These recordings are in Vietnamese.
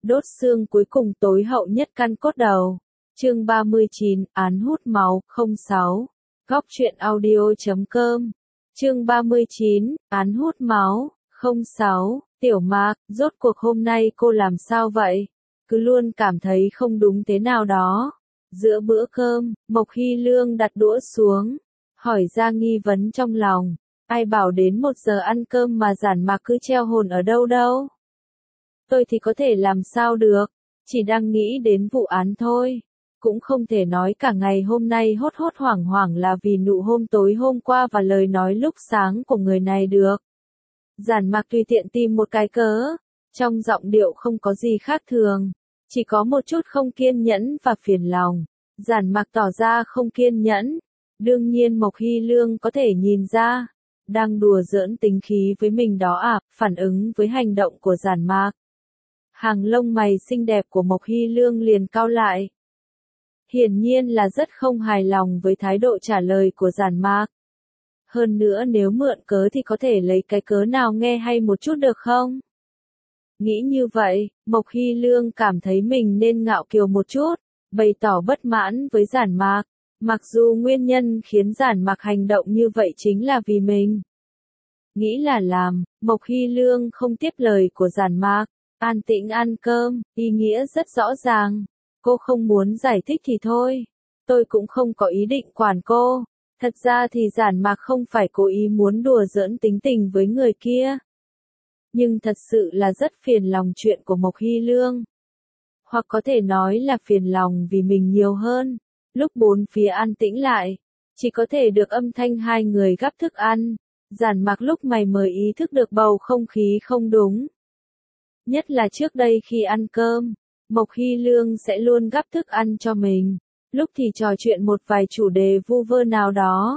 đốt xương cuối cùng tối hậu nhất căn cốt đầu. Chương 39, án hút máu, 06. Góc truyện audio.com. Chương 39, án hút máu, 06. Tiểu Mạc, rốt cuộc hôm nay cô làm sao vậy? Cứ luôn cảm thấy không đúng thế nào đó. Giữa bữa cơm, Mộc Hy Lương đặt đũa xuống, hỏi ra nghi vấn trong lòng. Ai bảo đến 1 giờ ăn cơm mà Giản Mạc cứ treo hồn ở đâu đâu? Tôi thì có thể làm sao được, chỉ đang nghĩ đến vụ án thôi. Cũng không thể nói cả ngày hôm nay hốt hốt hoảng hoảng là vì nụ hôn tối hôm qua và lời nói lúc sáng của người này được. Giản Mạc tùy tiện tìm một cái cớ, trong giọng điệu không có gì khác thường, chỉ có một chút không kiên nhẫn và phiền lòng. Giản Mạc tỏ ra không kiên nhẫn, đương nhiên Mộc Hy Lương có thể nhìn ra, đang đùa giỡn tính khí với mình đó à, phản ứng với hành động của Giản Mạc. Hàng lông mày xinh đẹp của Mộc Hy Lương liền cau lại. Hiển nhiên là rất không hài lòng với thái độ trả lời của Giản Mạc. Hơn nữa nếu mượn cớ thì có thể lấy cái cớ nào nghe hay một chút được không? Nghĩ như vậy, Mộc Hy Lương cảm thấy mình nên ngạo kiều một chút, bày tỏ bất mãn với Giản Mạc. Mặc dù nguyên nhân khiến Giản Mạc hành động như vậy chính là vì mình. Nghĩ là làm, Mộc Hy Lương không tiếp lời của Giản Mạc, an tĩnh ăn cơm, ý nghĩa rất rõ ràng. Cô không muốn giải thích thì thôi, tôi cũng không có ý định quản cô. Thật ra thì Giản Mạc không phải cố ý muốn đùa giỡn tính tình với người kia. Nhưng thật sự là rất phiền lòng chuyện của Mộc Hy Lương. Hoặc có thể nói là phiền lòng vì mình nhiều hơn. Lúc bốn phía an tĩnh lại, chỉ có thể được âm thanh hai người gắp thức ăn. Giản Mạc lúc mày mới ý thức được bầu không khí không đúng. Nhất là trước đây khi ăn cơm, Mộc Hy Lương sẽ luôn gắp thức ăn cho mình. Lúc thì trò chuyện một vài chủ đề vu vơ nào đó.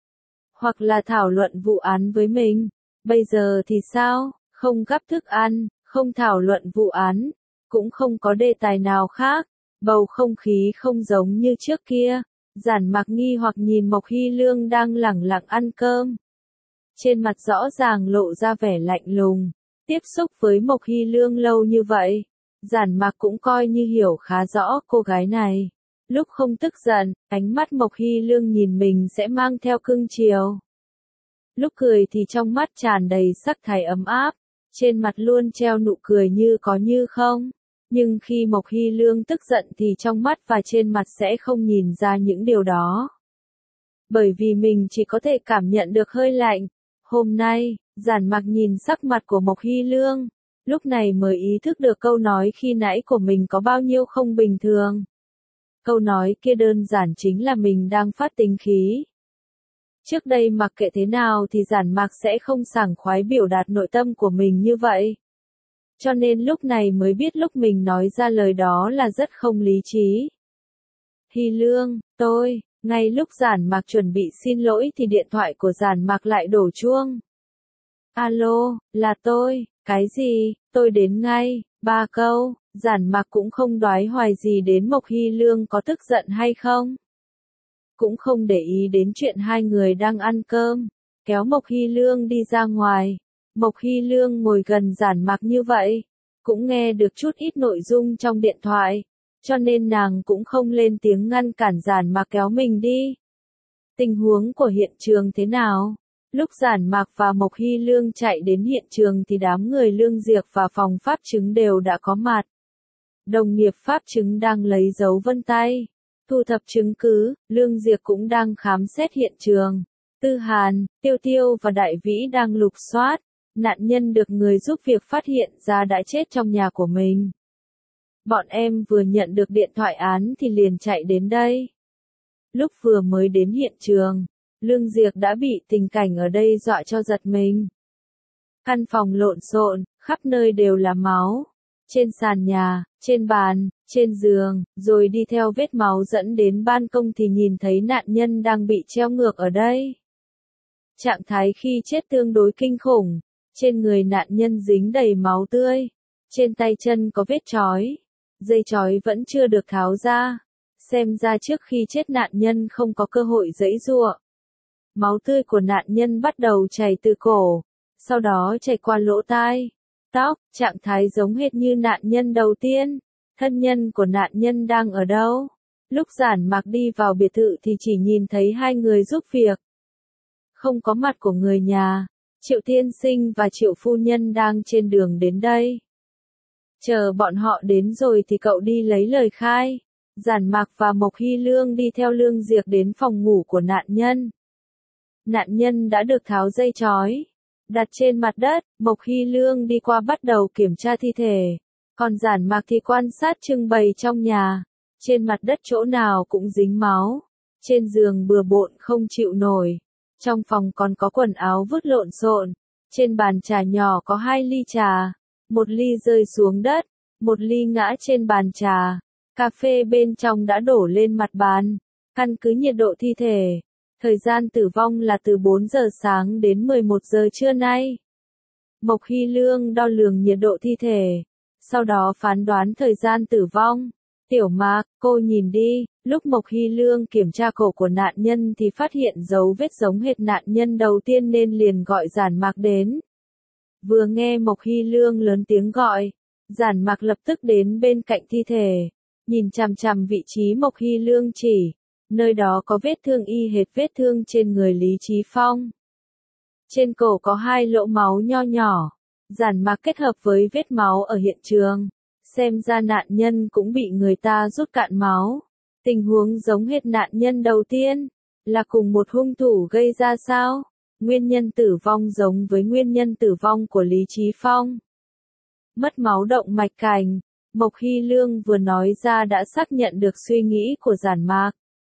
Hoặc là thảo luận vụ án với mình. Bây giờ thì sao? Không gắp thức ăn, không thảo luận vụ án, cũng không có đề tài nào khác. Bầu không khí không giống như trước kia. Giản Mạc nghi hoặc nhìn Mộc Hy Lương đang lẳng lặng ăn cơm. Trên mặt rõ ràng lộ ra vẻ lạnh lùng. Tiếp xúc với Mộc Hy Lương lâu như vậy, Giản Mạc cũng coi như hiểu khá rõ cô gái này. Lúc không tức giận, ánh mắt Mộc Hy Lương nhìn mình sẽ mang theo cưng chiều. Lúc cười thì trong mắt tràn đầy sắc thái ấm áp, trên mặt luôn treo nụ cười như có như không. Nhưng khi Mộc Hy Lương tức giận thì trong mắt và trên mặt sẽ không nhìn ra những điều đó. Bởi vì mình chỉ có thể cảm nhận được hơi lạnh. Hôm nay, Giản Mạc nhìn sắc mặt của Mộc Hy Lương, lúc này mới ý thức được câu nói khi nãy của mình có bao nhiêu không bình thường. Câu nói kia đơn giản chính là mình đang phát tính khí. Trước đây mặc kệ thế nào thì Giản Mạc sẽ không sảng khoái biểu đạt nội tâm của mình như vậy. Cho nên lúc này mới biết lúc mình nói ra lời đó là rất không lý trí. Hy Lương, ngay lúc Giản Mạc chuẩn bị xin lỗi thì điện thoại của Giản Mạc lại đổ chuông. Alo, là tôi, cái gì, tôi đến ngay, 3 câu, Giản Mạc cũng không đoái hoài gì đến Mộc Hy Lương có tức giận hay không. Cũng không để ý đến chuyện hai người đang ăn cơm, kéo Mộc Hy Lương đi ra ngoài. Mộc Hy Lương ngồi gần Giản Mạc như vậy, cũng nghe được chút ít nội dung trong điện thoại, cho nên nàng cũng không lên tiếng ngăn cản Giản Mạc kéo mình đi. Tình huống của hiện trường thế nào? Lúc Giản Mạc và Mộc Hy Lương chạy đến hiện trường thì đám người Lương Diệp và phòng pháp chứng đều đã có mặt. Đồng nghiệp pháp chứng đang lấy dấu vân tay, thu thập chứng cứ, Lương Diệp cũng đang khám xét hiện trường. Tư Hàn, Tiêu Tiêu và Đại Vĩ đang lục soát. Nạn nhân được người giúp việc phát hiện ra đã chết trong nhà của mình. Bọn em vừa nhận được điện thoại án thì liền chạy đến đây. Lúc vừa mới đến hiện trường, Lương Diệp đã bị tình cảnh ở đây dọa cho giật mình. Căn phòng lộn xộn, khắp nơi đều là máu. Trên sàn nhà, trên bàn, trên giường, rồi đi theo vết máu dẫn đến ban công thì nhìn thấy nạn nhân đang bị treo ngược ở đây. Trạng thái khi chết tương đối kinh khủng. Trên người nạn nhân dính đầy máu tươi. Trên tay chân có vết trói. Dây trói vẫn chưa được tháo ra. Xem ra trước khi chết nạn nhân không có cơ hội giãy giụa. Máu tươi của nạn nhân bắt đầu chảy từ cổ, sau đó chảy qua lỗ tai, tóc, trạng thái giống hệt như nạn nhân đầu tiên. Thân nhân của nạn nhân đang ở đâu? Lúc Giản Mạc đi vào biệt thự thì chỉ nhìn thấy hai người giúp việc. Không có mặt của người nhà. Triệu tiên sinh và Triệu phu nhân đang trên đường đến đây. Chờ bọn họ đến rồi thì cậu đi lấy lời khai. Giản Mạc và Mộc Hy Lương đi theo Lương Diệp đến phòng ngủ của nạn nhân. Nạn nhân đã được tháo dây trói, đặt trên mặt đất. Mộc Hy Lương đi qua bắt đầu kiểm tra thi thể. Còn Giản Mạc thì quan sát trưng bày trong nhà. Trên mặt đất chỗ nào cũng dính máu. Trên giường bừa bộn không chịu nổi. Trong phòng còn có quần áo vứt lộn xộn. Trên bàn trà nhỏ có 2 ly trà. Một ly rơi xuống đất, một ly ngã trên bàn trà. Cà phê bên trong đã đổ lên mặt bàn. Căn cứ nhiệt độ thi thể, thời gian tử vong là từ 4 giờ sáng đến 11 giờ trưa nay. Mộc Hy Lương đo lường nhiệt độ thi thể, sau đó phán đoán thời gian tử vong. Tiểu Mạc, cô nhìn đi. Lúc Mộc Hy Lương kiểm tra cổ của nạn nhân thì phát hiện dấu vết giống hệt nạn nhân đầu tiên nên liền gọi Giản Mạc đến. Vừa nghe Mộc Hy Lương lớn tiếng gọi, Giản Mạc lập tức đến bên cạnh thi thể, nhìn chằm chằm vị trí Mộc Hy Lương chỉ, nơi đó có vết thương y hệt vết thương trên người Lý Chí Phong. Trên cổ có 2 lỗ máu nho nhỏ, Giản Mạc kết hợp với vết máu ở hiện trường, xem ra nạn nhân cũng bị người ta rút cạn máu. Tình huống giống hệt nạn nhân đầu tiên, là cùng một hung thủ gây ra sao? Nguyên nhân tử vong giống với nguyên nhân tử vong của Lý Chí Phong. Mất máu động mạch cảnh, Mộc Hy Lương vừa nói ra đã xác nhận được suy nghĩ của Giản Mạc.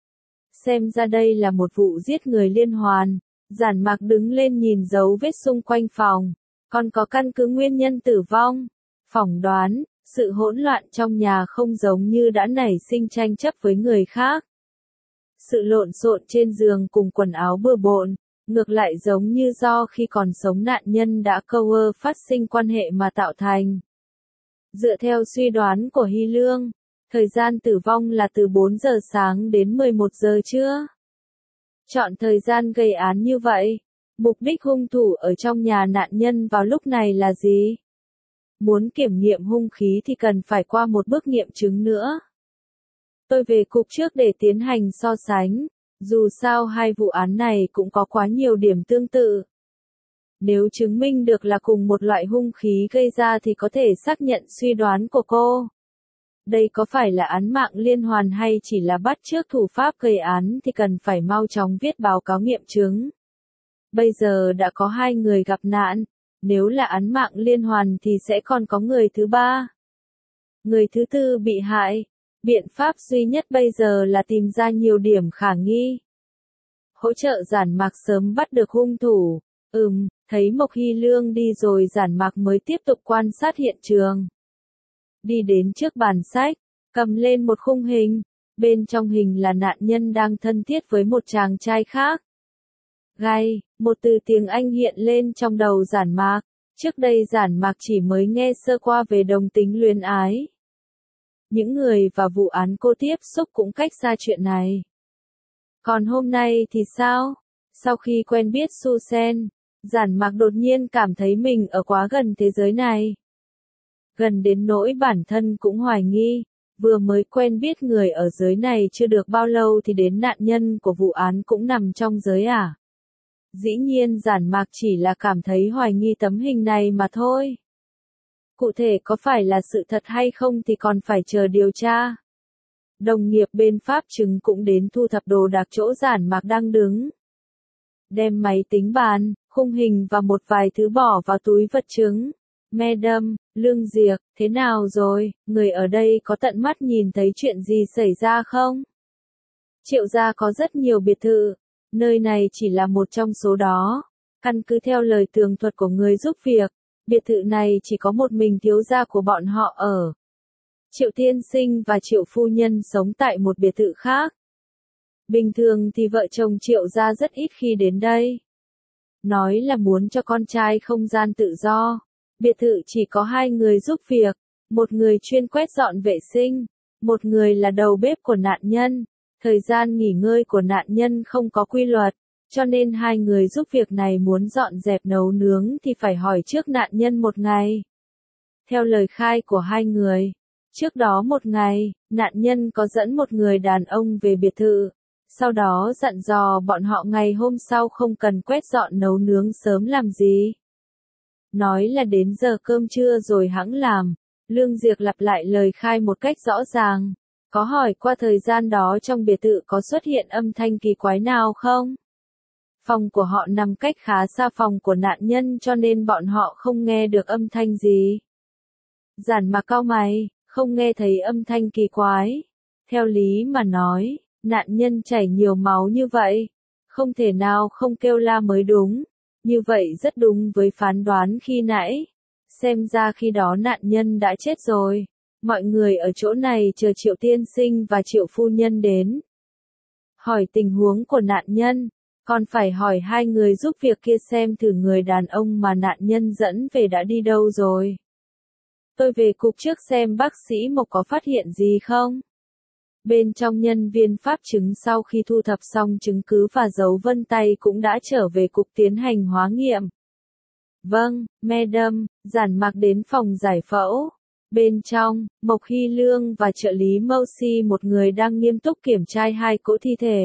Xem ra đây là một vụ giết người liên hoàn. Giản Mạc đứng lên nhìn dấu vết xung quanh phòng, còn có căn cứ nguyên nhân tử vong. Phỏng đoán, sự hỗn loạn trong nhà không giống như đã nảy sinh tranh chấp với người khác. Sự lộn xộn trên giường cùng quần áo bừa bộn, ngược lại giống như do khi còn sống nạn nhân đã phát sinh quan hệ mà tạo thành. Dựa theo suy đoán của Hy Lương, thời gian tử vong là từ 4 giờ sáng đến 11 giờ trưa. Chọn thời gian gây án như vậy, mục đích hung thủ ở trong nhà nạn nhân vào lúc này là gì? Muốn kiểm nghiệm hung khí thì cần phải qua một bước nghiệm chứng nữa. Tôi về cục trước để tiến hành so sánh, dù sao hai vụ án này cũng có quá nhiều điểm tương tự. Nếu chứng minh được là cùng một loại hung khí gây ra thì có thể xác nhận suy đoán của cô. Đây có phải là án mạng liên hoàn hay chỉ là bắt chước thủ pháp gây án thì cần phải mau chóng viết báo cáo nghiệm chứng. Bây giờ đã có 2 người gặp nạn, nếu là án mạng liên hoàn thì sẽ còn có người thứ 3. Người thứ 4 bị hại. Biện pháp duy nhất bây giờ là tìm ra nhiều điểm khả nghi. Hỗ trợ Giản Mạc sớm bắt được hung thủ. Thấy Mộc Hy Lương đi rồi Giản Mạc mới tiếp tục quan sát hiện trường. Đi đến trước bàn sách, cầm lên một khung hình. Bên trong hình là nạn nhân đang thân thiết với một chàng trai khác. Gay, một từ tiếng Anh hiện lên trong đầu Giản Mạc. Trước đây Giản Mạc chỉ mới nghe sơ qua về đồng tính luyến ái. Những người và vụ án cô tiếp xúc cũng cách xa chuyện này. Còn hôm nay thì sao? Sau khi quen biết Susan, Giản Mạc đột nhiên cảm thấy mình ở quá gần thế giới này. Gần đến nỗi bản thân cũng hoài nghi, vừa mới quen biết người ở giới này chưa được bao lâu thì đến nạn nhân của vụ án cũng nằm trong giới à? Dĩ nhiên Giản Mạc chỉ là cảm thấy hoài nghi tấm hình này mà thôi. Cụ thể có phải là sự thật hay không thì còn phải chờ điều tra. Đồng nghiệp bên pháp chứng cũng đến thu thập đồ đạc chỗ Giản Mạc đang đứng. Đem máy tính bàn, khung hình và một vài thứ bỏ vào túi vật chứng. Madam, Lương Diệp, thế nào rồi, người ở đây có tận mắt nhìn thấy chuyện gì xảy ra không? Triệu gia có rất nhiều biệt thự, nơi này chỉ là một trong số đó. Căn cứ theo lời tường thuật của người giúp việc, biệt thự này chỉ có một mình thiếu gia của bọn họ ở. Triệu tiên sinh và Triệu phu nhân sống tại một biệt thự khác. Bình thường thì vợ chồng Triệu gia rất ít khi đến đây. Nói là muốn cho con trai không gian tự do. Biệt thự chỉ có 2 người giúp việc, một người chuyên quét dọn vệ sinh, một người là đầu bếp của nạn nhân. Thời gian nghỉ ngơi của nạn nhân không có quy luật, cho nên 2 người giúp việc này muốn dọn dẹp nấu nướng thì phải hỏi trước nạn nhân một ngày. Theo lời khai của hai người, trước đó một ngày, nạn nhân có dẫn một người đàn ông về biệt thự, sau đó dặn dò bọn họ ngày hôm sau không cần quét dọn nấu nướng sớm làm gì. Nói là đến giờ cơm trưa rồi hẵng làm. Lương Diệc lặp lại lời khai một cách rõ ràng. Có hỏi qua thời gian đó trong biệt thự có xuất hiện âm thanh kỳ quái nào không? Phòng của họ nằm cách khá xa phòng của nạn nhân cho nên bọn họ không nghe được âm thanh gì. Giản Mạc cau mày, không nghe thấy âm thanh kỳ quái. Theo lý mà nói, nạn nhân chảy nhiều máu như vậy, không thể nào không kêu la mới đúng. Như vậy rất đúng với phán đoán khi nãy. Xem ra khi đó nạn nhân đã chết rồi. Mọi người ở chỗ này chờ Triệu tiên sinh và Triệu phu nhân đến. Hỏi tình huống của nạn nhân, còn phải hỏi hai người giúp việc kia xem thử người đàn ông mà nạn nhân dẫn về đã đi đâu rồi. Tôi về cục trước xem bác sĩ Mộc có phát hiện gì không. Bên trong nhân viên pháp chứng sau khi thu thập xong chứng cứ và dấu vân tay cũng đã trở về cục tiến hành hóa nghiệm. Vâng, Madam, Giản Mạc đến phòng giải phẫu. Bên trong, Mộc Hy Lương và trợ lý Mousy một người đang nghiêm túc kiểm tra hai cỗ thi thể.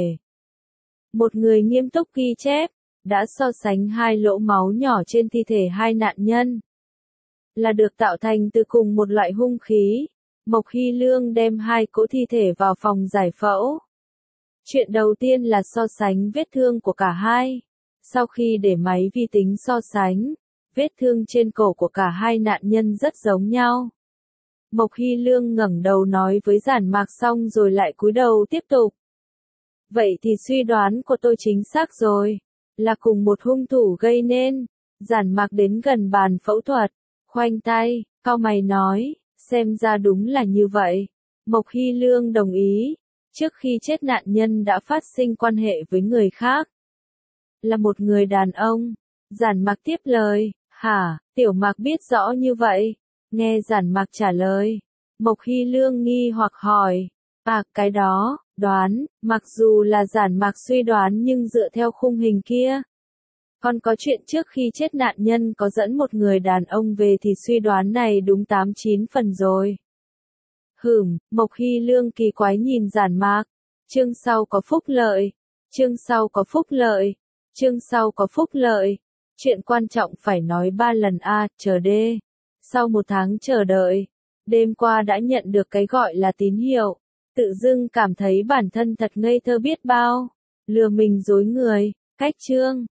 Một người nghiêm túc ghi chép, đã so sánh hai lỗ máu nhỏ trên thi thể hai nạn nhân. Là được tạo thành từ cùng một loại hung khí. Mộc Hy Lương đem hai cỗ thi thể vào phòng giải phẫu. Chuyện đầu tiên là so sánh vết thương của cả hai. Sau khi để máy vi tính so sánh, vết thương trên cổ của cả hai nạn nhân rất giống nhau. Mộc Hy Lương ngẩng đầu nói với Giản Mạc xong rồi lại cúi đầu tiếp tục. Vậy thì suy đoán của tôi chính xác rồi, là cùng một hung thủ gây nên. Giản Mạc đến gần bàn phẫu thuật, khoanh tay, cau mày nói, xem ra đúng là như vậy. Mộc Hy Lương đồng ý, trước khi chết nạn nhân đã phát sinh quan hệ với người khác. Là một người đàn ông. Giản Mạc tiếp lời, hả, Tiểu Mạc biết rõ như vậy. Nghe Giản Mạc trả lời, Mộc Hy Lương nghi hoặc hỏi, cái đó, đoán, mặc dù là Giản Mạc suy đoán nhưng dựa theo khung hình kia. Còn có chuyện trước khi chết nạn nhân có dẫn một người đàn ông về thì suy đoán này đúng 8-9 phần rồi. Mộc Hy Lương kỳ quái nhìn Giản Mạc. Chương sau có phúc lợi. Chương sau có phúc lợi. Chương sau có phúc lợi. Chuyện quan trọng phải nói 3 lần chờ D. Sau 1 tháng chờ đợi, đêm qua đã nhận được cái gọi là tín hiệu. Tự dưng cảm thấy bản thân thật ngây thơ biết bao. Lừa mình dối người. Cách chương.